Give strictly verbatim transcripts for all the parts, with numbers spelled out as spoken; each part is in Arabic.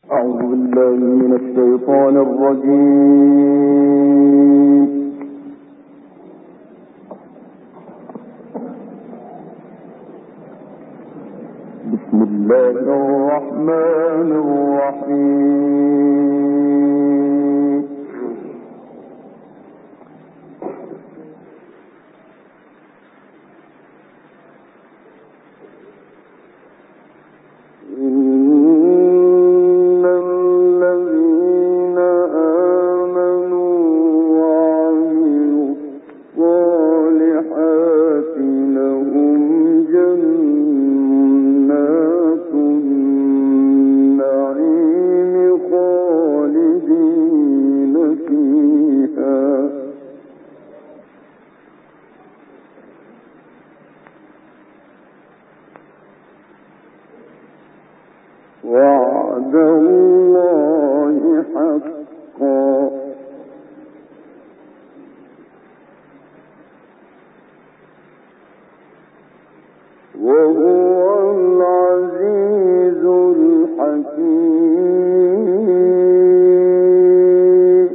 أعوذ بالله من الشيطان الرجيم. بسم الله الرحمن الرحيم. وعد الله حقا وهو العزيز الحكيم.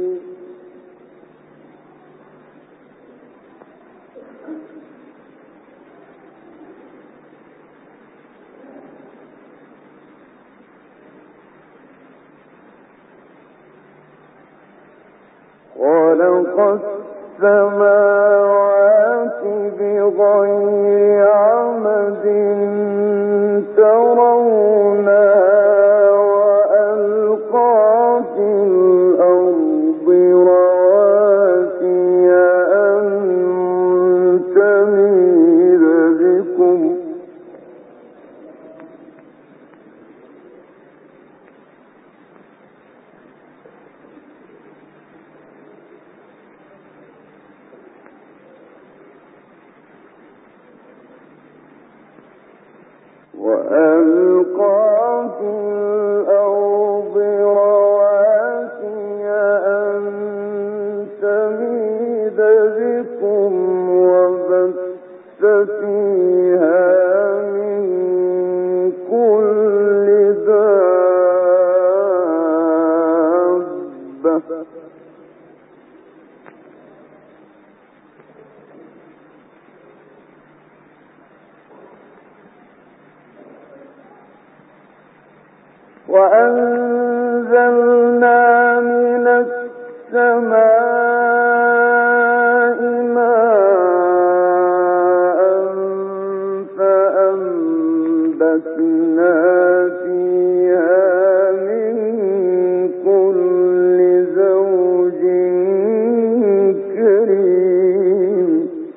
خلق السماوات بغير عمد ترونها وألقى في الأرض رواسي أن تميد بكم وألقى في الأرض رواسي أن تميد بكم وبث فيها من كل دابة وأنزلنا من السماء ماء فأنبتنا فيها من كل زوج كريم.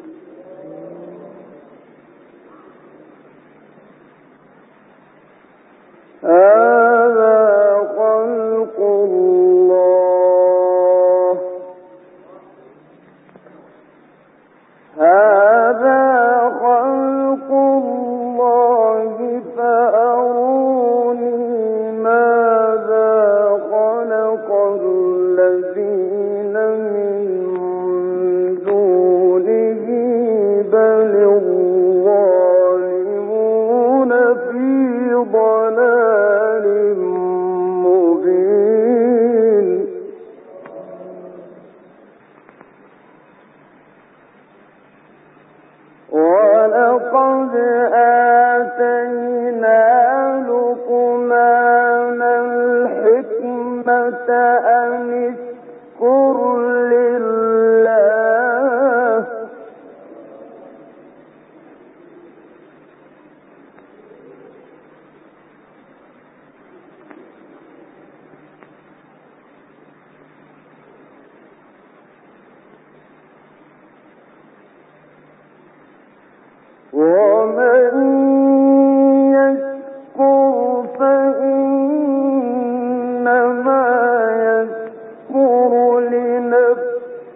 ولقد آتينا لقمان الحكمة أن اشكر لله ومن يشكر فإنما يشكر لنفسه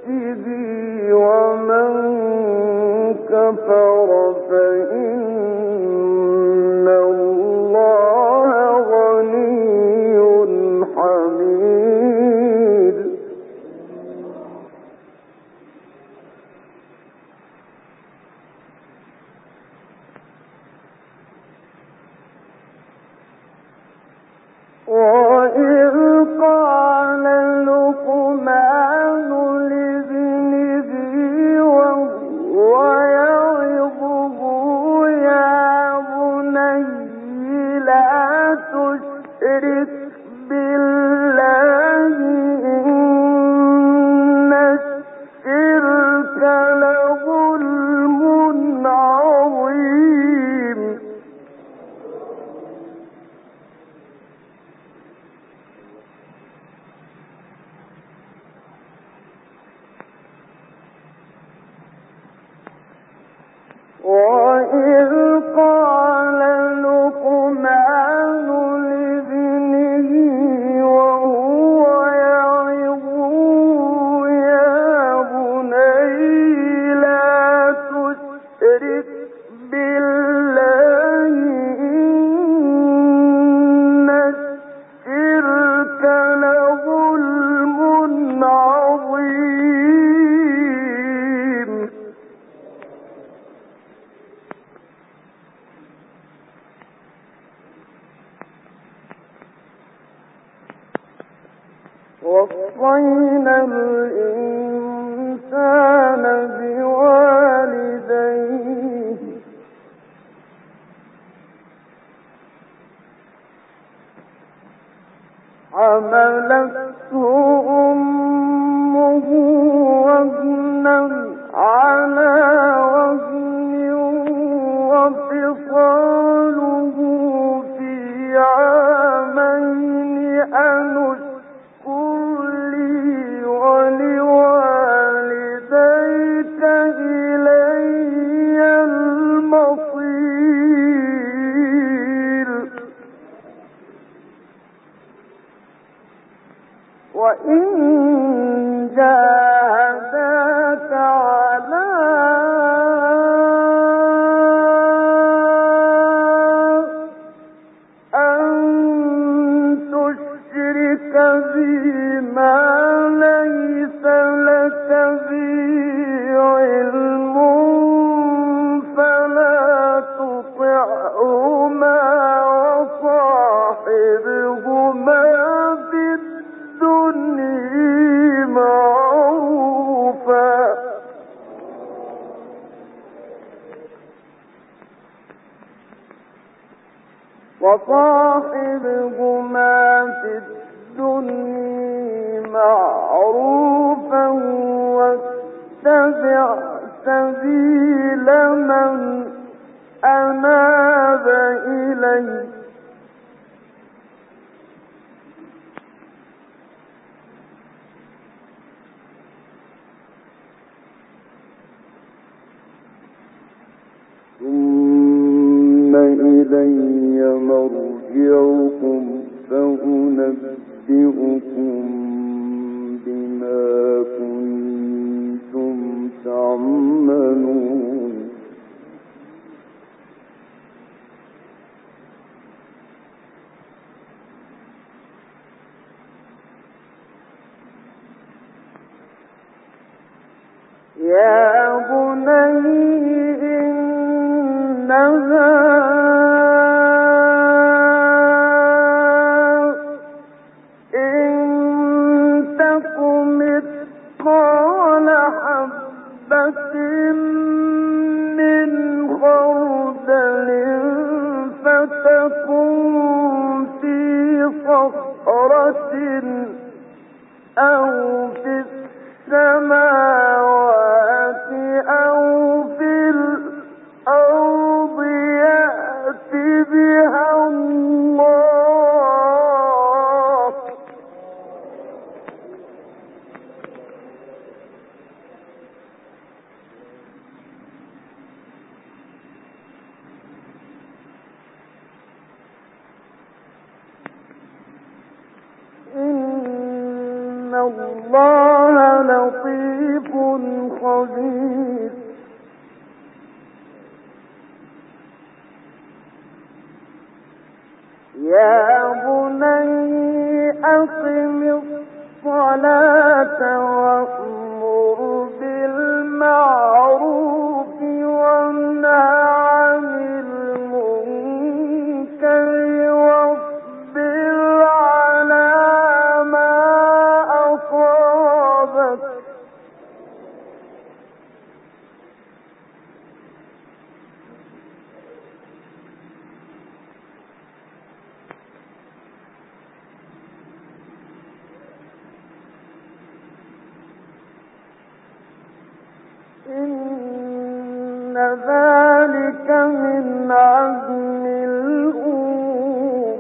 وصينا الإنسان بوالديه حملته أمه وهنا على وهن وفصاله في عامين أن اشكر لي ولوالديك إلي المصير وإن جاهداك على أن تشرك بي ما ليس لك به علم فلا تطعهما وصاحبهما في الدنيا معروفا وصاحبهما في الدنيا معروفا واتبع سبيل من أناب إلي ثم إلي مرجعكم فأنبئكم بما كنتم تعملون يا بني إنها إن تك مثقال حبة من خردل فتكن في صخرة أو في السماوات أو في الأرض يأت بها الله إن الله لطيف خبير يا بني أقم الصلاة وأمر بالمعروف وانهى عن المنكر واصبر على ما أصابك ذلك من عزم الأمور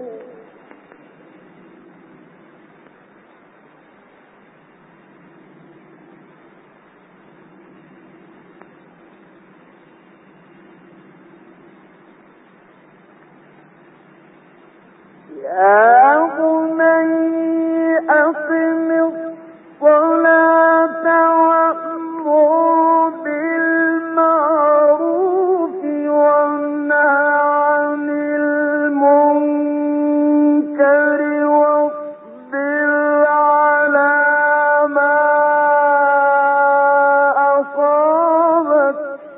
يا بني أقم الصلاة وأمر بالمعروف وانه عن المنكر واصبر على ما أصابك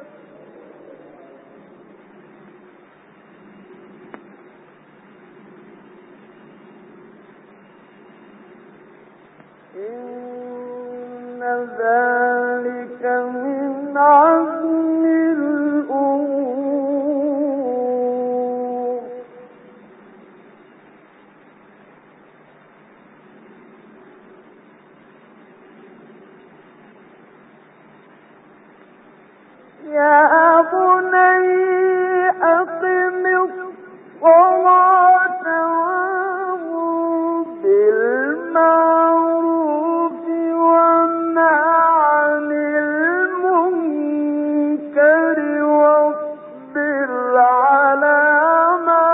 إن ذلك من عزم الأمور يا بني أقم الصلاة وأمر بالمعروف وانه عن المنكر واصبر على ما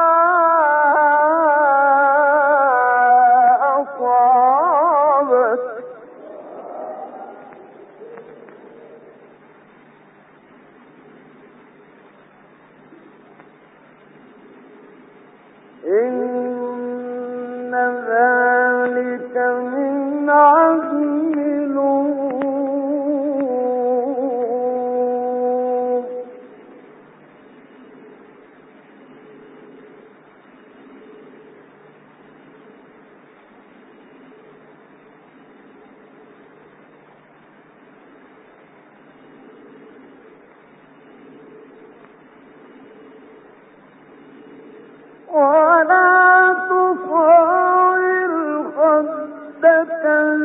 أصابك إن ذلك من عزم الأمور ولا تصغر خدك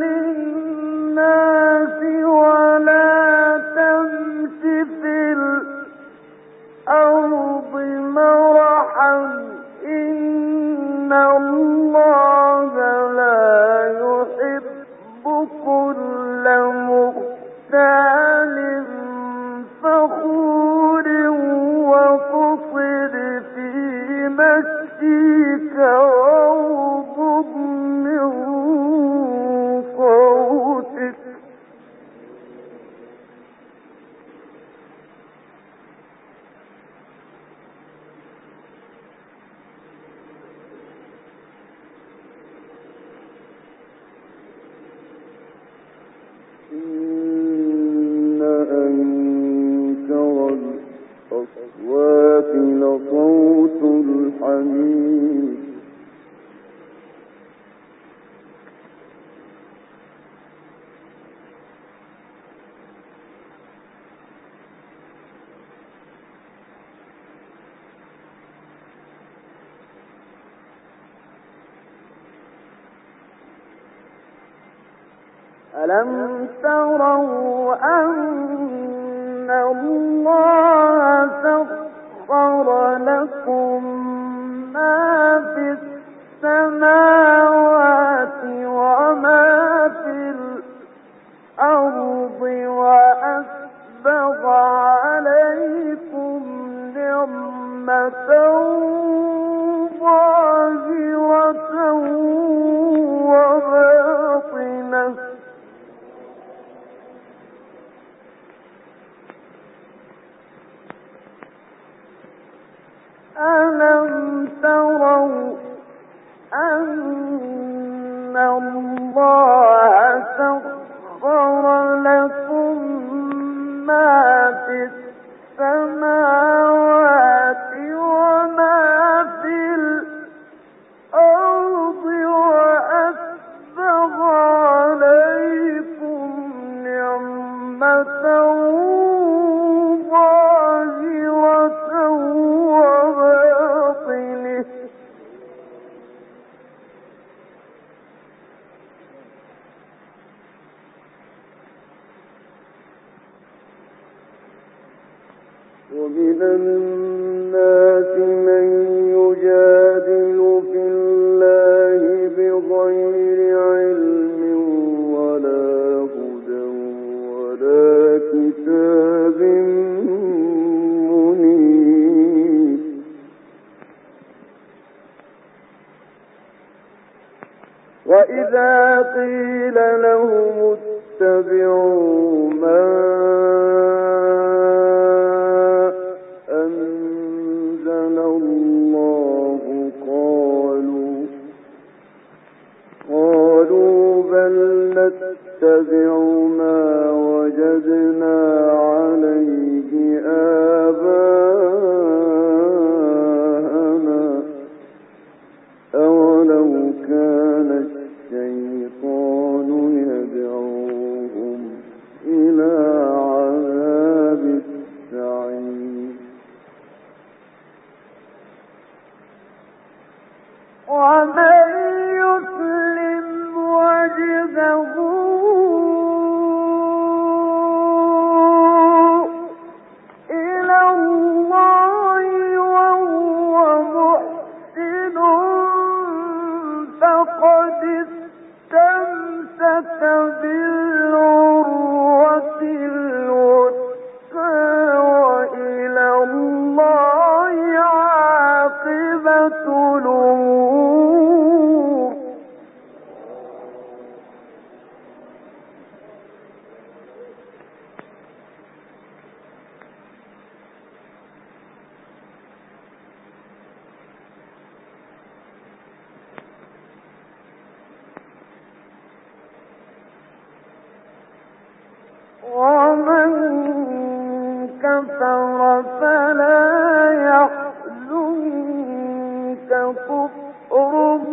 للناس ولا تمش في الأرض مرحا إن الله لا يحب كل مختال فخور وقصد في مشيك واغضض من صوتك إن أنكر الأصوات لصوت الحمير ألم تروا أن الله سخر لكم ما في السماوات وما في الأرض وأسبغ عليكم نعمة ظاهرة وباطنة ألم تروا أن الله سخر لكم ما في السماوات وما في الأرض وأسبغ عليكم نعمة ظاهرة وباطنة ومن الناس من يجادل في الله بغير علم ولا هدى ولا كتاب منير. وإذا قيل لهم اتبعوا ما أنزل الله قالوا قالوا بل نتبع ما وجدنا عليه آباءنا أولو كان الشيطان يدعوهم إلى عذاب السعير. ومن يسلم وجهه إلى الله وهو محسن فقد استمسك بالعروة الوثقى وإلى الله عاقبة الأمور. ومن كفر فلا يحزنك كفره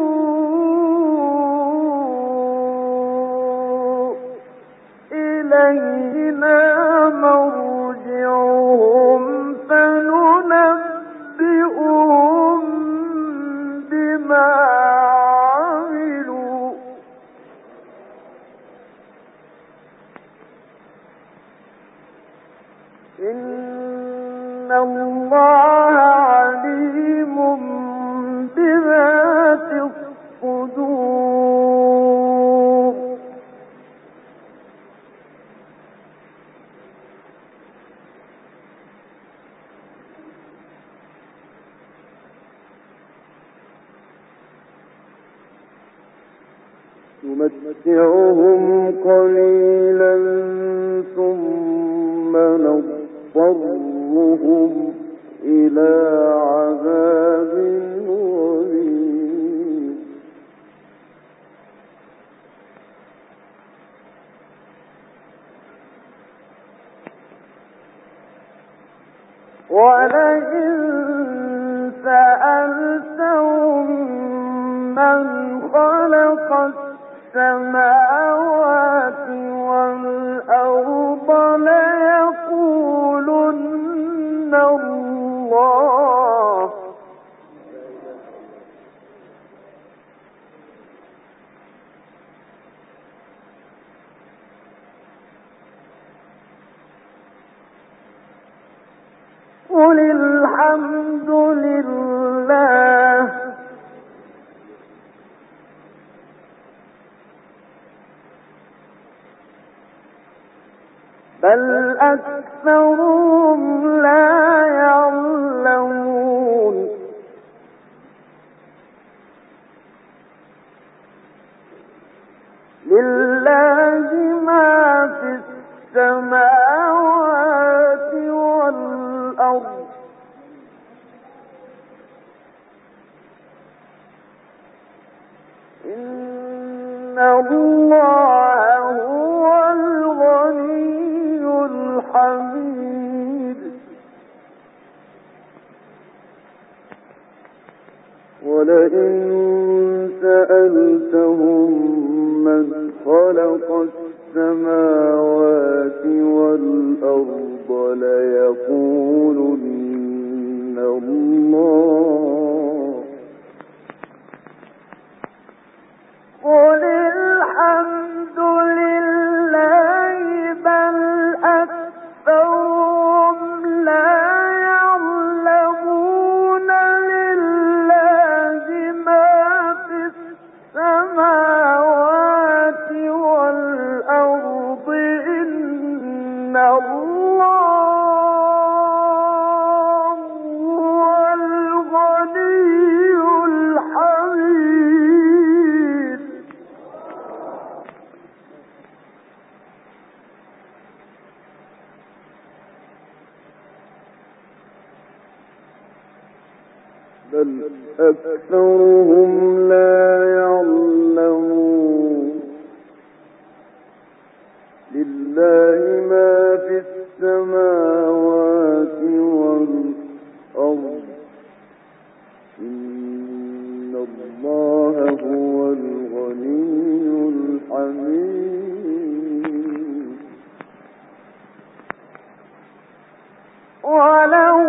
إلينا مرجعهم فننبئهم بما عملوا إن الله عليم بذات الصدور. نمتعهم قليلا ثم نضطرهم إلى عذاب غليظ. ولئن سألتهم من خلق السماوات والأرض ليقولن الله قل الحمد لله بل أكثرهم لا يعلمون. لله ما في السماوات والأرض إن الله هو الغني الحميد. ولئن سألتهم من خلق السماوات والأرض ليقولن الله قل الحمد لله بل أكثرهم لا أكثرهم لا يعلمون لله ما في السماوات والأرض إن الله هو الغني الحميد ولو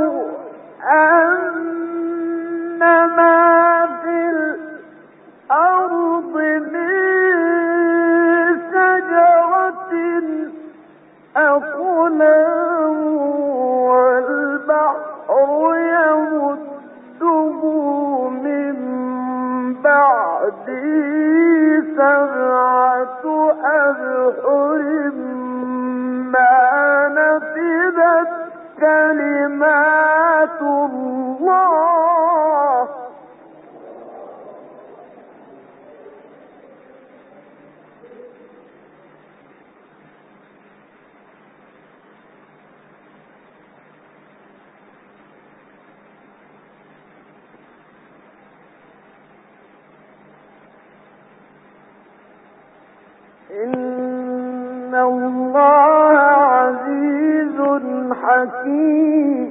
أن ما في الأرض من شجرة أقلام والبحر يمده من بعده سبعة أبحر ما نفدت كلمات الله إن الله عزيز حكيم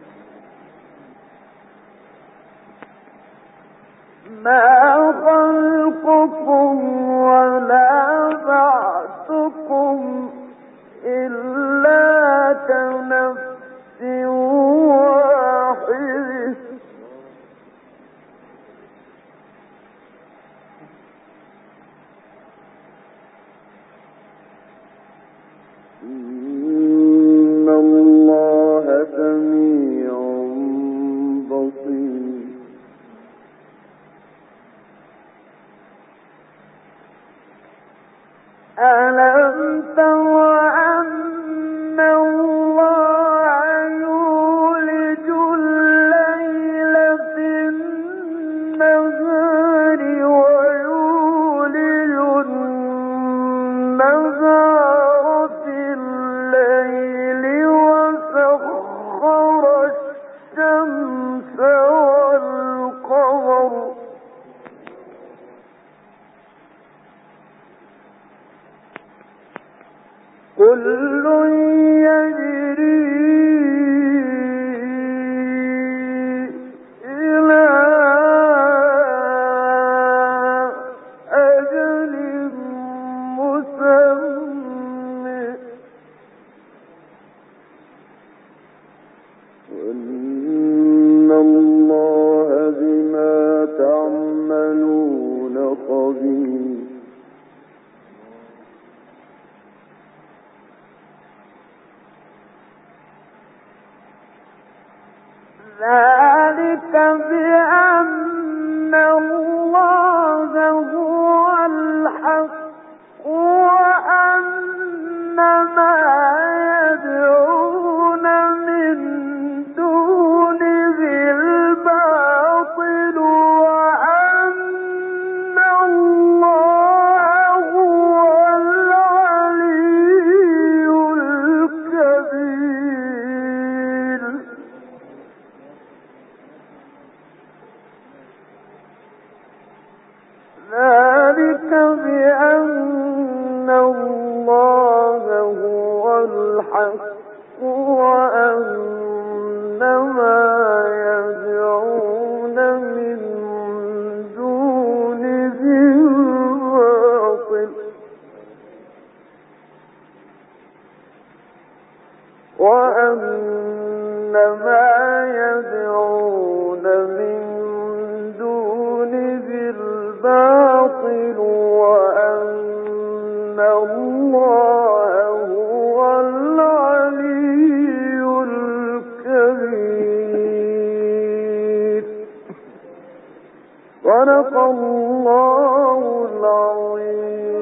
ما خلقكم ولا بعثكم إلا كنفس واحدة إن الله سميع بصير ألم تر أن الله يولج الليل في النهار ويولج النهار في الليل وسخر الشمس والقمر كل يجري إلى أجل مسمى وإن الله بما تعملون خبير ذلك بأن الله هو الحق وأن ما يدعون من دونه الباطل وأن الله هو العلي الكبير ذلك بأن الله هو الحق وأن ما يدعون من دونه الباطل وأن ما يدعون من دونه الباطل وأن الله هو العلي الكبير صدق الله العظيم.